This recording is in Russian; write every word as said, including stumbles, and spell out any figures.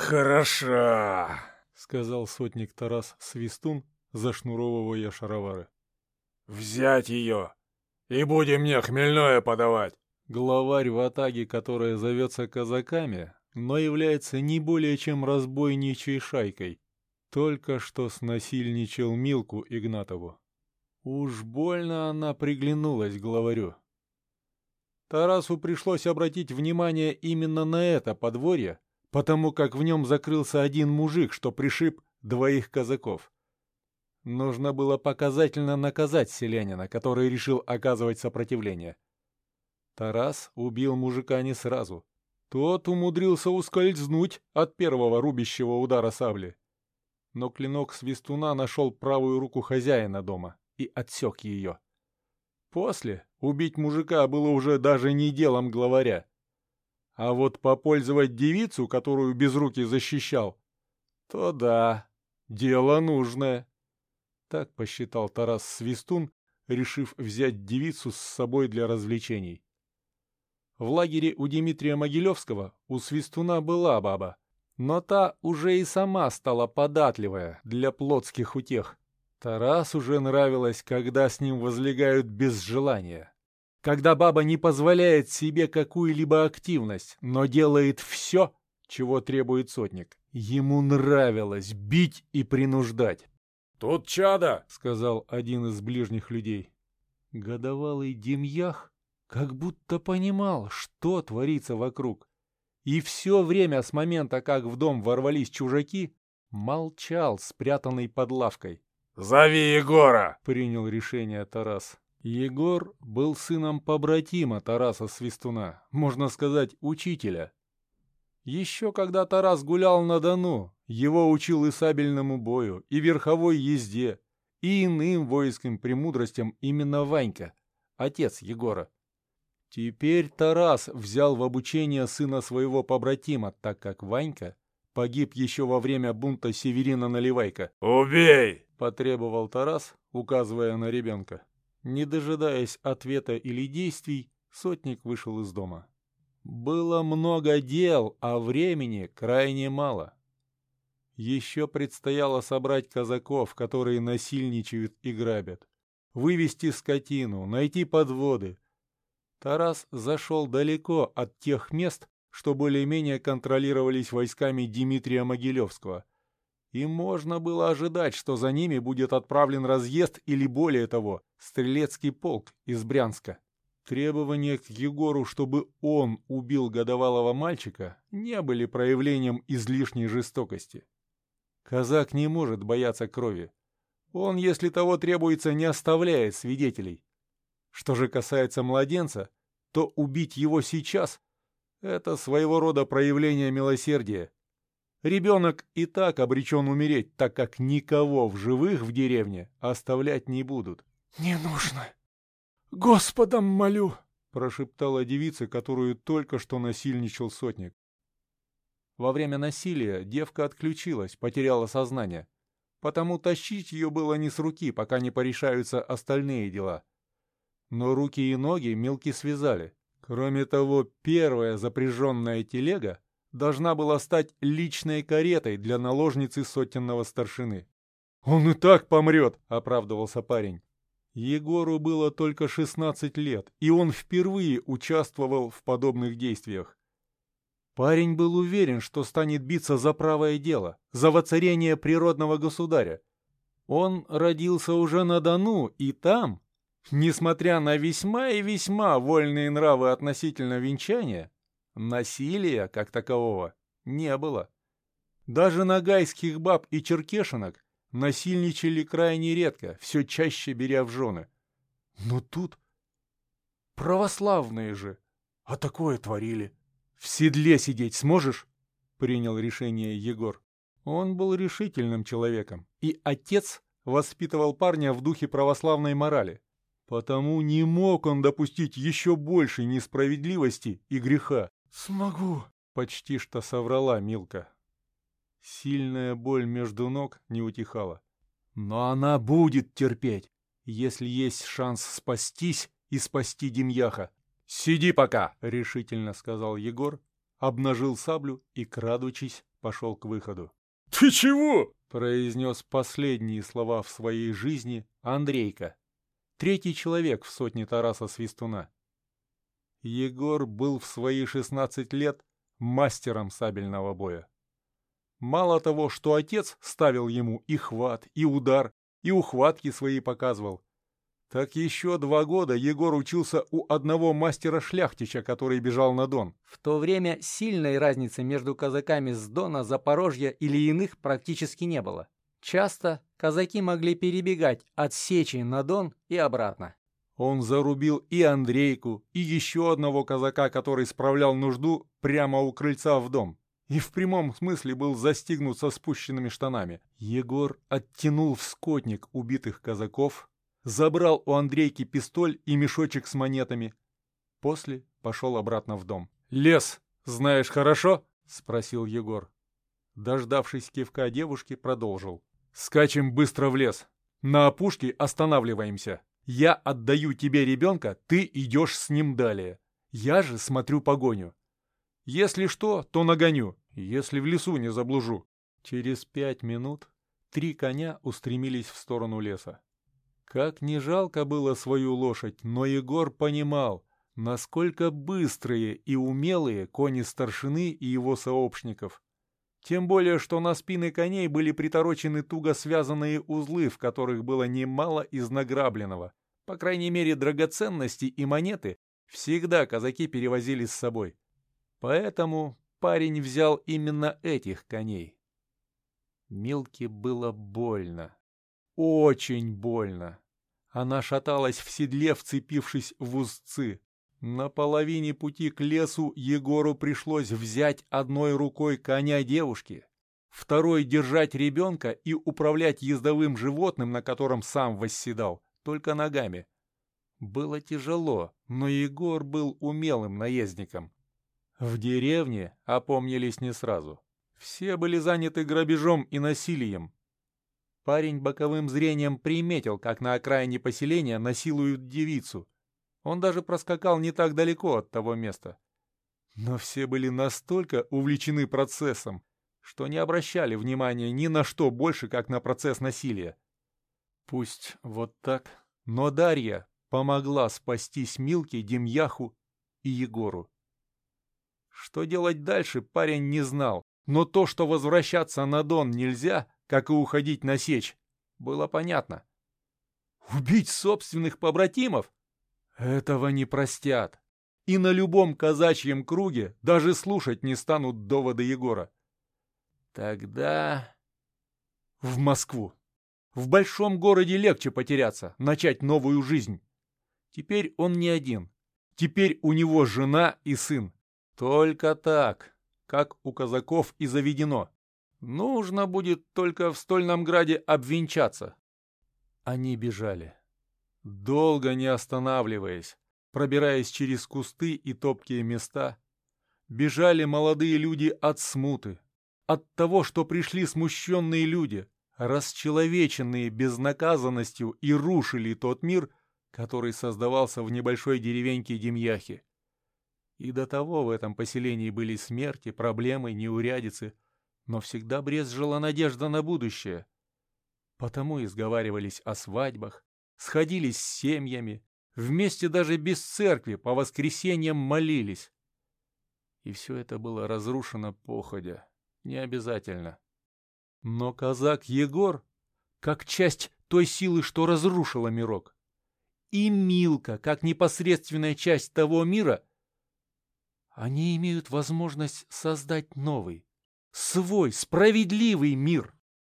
«Хороша!» — сказал сотник Тарас Свистун, зашнуровывая шаровары. «Взять ее, и будем мне хмельное подавать!» Главарь ватаги, которая зовется казаками, но является не более чем разбойничьей шайкой, только что снасильничал Милку Игнатову. Уж больно она приглянулась главарю. Тарасу пришлось обратить внимание именно на это подворье, потому как в нем закрылся один мужик, что пришиб двоих казаков. Нужно было показательно наказать селянина, который решил оказывать сопротивление. Тарас убил мужика не сразу. Тот умудрился ускользнуть от первого рубящего удара сабли. Но клинок Свистуна нашел правую руку хозяина дома и отсек ее. После убить мужика было уже даже не делом главаря. А вот попользовать девицу, которую Безрукий защищал, то да, дело нужное. Так посчитал Тарас Свистун, решив взять девицу с собой для развлечений. В лагере у Дмитрия Могилевского у Свистуна была баба, но та уже и сама стала податливая для плотских утех. Тарас уже нравилось, когда с ним возлегают без желания. Когда баба не позволяет себе какую-либо активность, но делает все, чего требует сотник. Ему нравилось бить и принуждать. «Тут чадо!» — сказал один из ближних людей. Годовалый Демьях как будто понимал, что творится вокруг. И все время с момента, как в дом ворвались чужаки, молчал, спрятанный под лавкой. «Зови Егора!» — принял решение Тарас. Егор был сыном побратима Тараса Свистуна, можно сказать, учителя. Еще когда Тарас гулял на Дону, его учил и сабельному бою, и верховой езде, и иным воинским премудростям именно Ванька, отец Егора. Теперь Тарас взял в обучение сына своего побратима, так как Ванька погиб еще во время бунта Северина Наливайка. «Убей!» — потребовал Тарас, указывая на ребенка. Не дожидаясь ответа или действий, сотник вышел из дома. Было много дел, а времени крайне мало. Еще предстояло собрать казаков, которые насильничают и грабят, вывести скотину, найти подводы. Тарас зашел далеко от тех мест, что более-менее контролировались войсками Дмитрия Могилевского, и можно было ожидать, что за ними будет отправлен разъезд или, более того, стрелецкий полк из Брянска. Требования к Егору, чтобы он убил годовалого мальчика, не были проявлением излишней жестокости. Казак не может бояться крови. Он, если того требуется, не оставляет свидетелей. Что же касается младенца, то убить его сейчас — это своего рода проявление милосердия. Ребенок и так обречен умереть, так как никого в живых в деревне оставлять не будут. «Не нужно! Господом молю!» — прошептала девица, которую только что насильничал сотник. Во время насилия девка отключилась, потеряла сознание. Потому тащить ее было не с руки, пока не порешаются остальные дела. Но руки и ноги мелки связали. Кроме того, первая запряженная телега должна была стать личной каретой для наложницы сотенного старшины. «Он и так помрет!» — оправдывался парень. Егору было только шестнадцать лет, и он впервые участвовал в подобных действиях. Парень был уверен, что станет биться за правое дело, за воцарение природного государя. Он родился уже на Дону, и там, несмотря на весьма и весьма вольные нравы относительно венчания, насилия, как такового, не было. Даже нагайских баб и черкешенок насильничали крайне редко, все чаще беря в жены. Но тут православные же, а такое творили. «В седле сидеть сможешь?» — принял решение Егор. Он был решительным человеком, и отец воспитывал парня в духе православной морали. Потому не мог он допустить еще большей несправедливости и греха. «Смогу!» — почти что соврала Милка. Сильная боль между ног не утихала. Но она будет терпеть, если есть шанс спастись и спасти Демьяха. «Сиди пока!» — решительно сказал Егор, обнажил саблю и, крадучись, пошел к выходу. «Ты чего?» — произнес последние слова в своей жизни Андрейка, третий человек в сотне Тараса Свистуна. Егор был в свои шестнадцать лет мастером сабельного боя. Мало того, что отец ставил ему и хват, и удар, и ухватки свои показывал, так еще два года Егор учился у одного мастера-шляхтича, который бежал на Дон. В то время сильной разницы между казаками с Дона, Запорожья или иных практически не было. Часто казаки могли перебегать от Сечи на Дон и обратно. Он зарубил и Андрейку, и еще одного казака, который справлял нужду прямо у крыльца в дом. И в прямом смысле был застигнут со спущенными штанами. Егор оттянул в скотник убитых казаков, забрал у Андрейки пистоль и мешочек с монетами. После пошел обратно в дом. «Лес знаешь хорошо?» — спросил Егор. Дождавшись кивка девушки, продолжил. «Скачем быстро в лес. На опушке останавливаемся. Я отдаю тебе ребенка, ты идешь с ним далее. Я же смотрю погоню. Если что, то нагоню, если в лесу не заблужу». Через пять минут три коня устремились в сторону леса. Как не жалко было свою лошадь, но Егор понимал, насколько быстрые и умелые кони старшины и его сообщников. Тем более, что на спины коней были приторочены туго связанные узлы, в которых было немало из награбленного. По крайней мере, драгоценности и монеты всегда казаки перевозили с собой. Поэтому парень взял именно этих коней. Милке было больно. Очень больно. Она шаталась в седле, вцепившись в узцы. На половине пути к лесу Егору пришлось взять одной рукой коня девушки, второй держать ребенка и управлять ездовым животным, на котором сам восседал, только ногами. Было тяжело, но Егор был умелым наездником. В деревне опомнились не сразу. Все были заняты грабежом и насилием. Парень боковым зрением приметил, как на окраине поселения насилуют девицу. Он даже проскакал не так далеко от того места. Но все были настолько увлечены процессом, что не обращали внимания ни на что больше, как на процесс насилия. Пусть вот так, но Дарья помогла спастись Милке, Демьяху и Егору. Что делать дальше, парень не знал, но то, что возвращаться на Дон нельзя, как и уходить на Сечь, было понятно. Убить собственных побратимов? Этого не простят. И на любом казачьем круге даже слушать не станут доводы Егора. Тогда в Москву. В большом городе легче потеряться, начать новую жизнь. Теперь он не один. Теперь у него жена и сын. Только так, как у казаков и заведено. Нужно будет только в Стольном Граде обвенчаться. Они бежали, долго не останавливаясь, пробираясь через кусты и топкие места. Бежали молодые люди от смуты, от того, что пришли смущенные люди, расчеловеченные безнаказанностью и рушили тот мир, который создавался в небольшой деревеньке Демьяхи. И до того в этом поселении были смерти, проблемы, неурядицы, но всегда брезжила надежда на будущее. Потому и сговаривались о свадьбах, сходились с семьями, вместе даже без церкви по воскресеньям молились. И все это было разрушено походя, не обязательно. Но казак Егор, как часть той силы, что разрушила мирок, и Милка, как непосредственная часть того мира, они имеют возможность создать новый, свой, справедливый мир.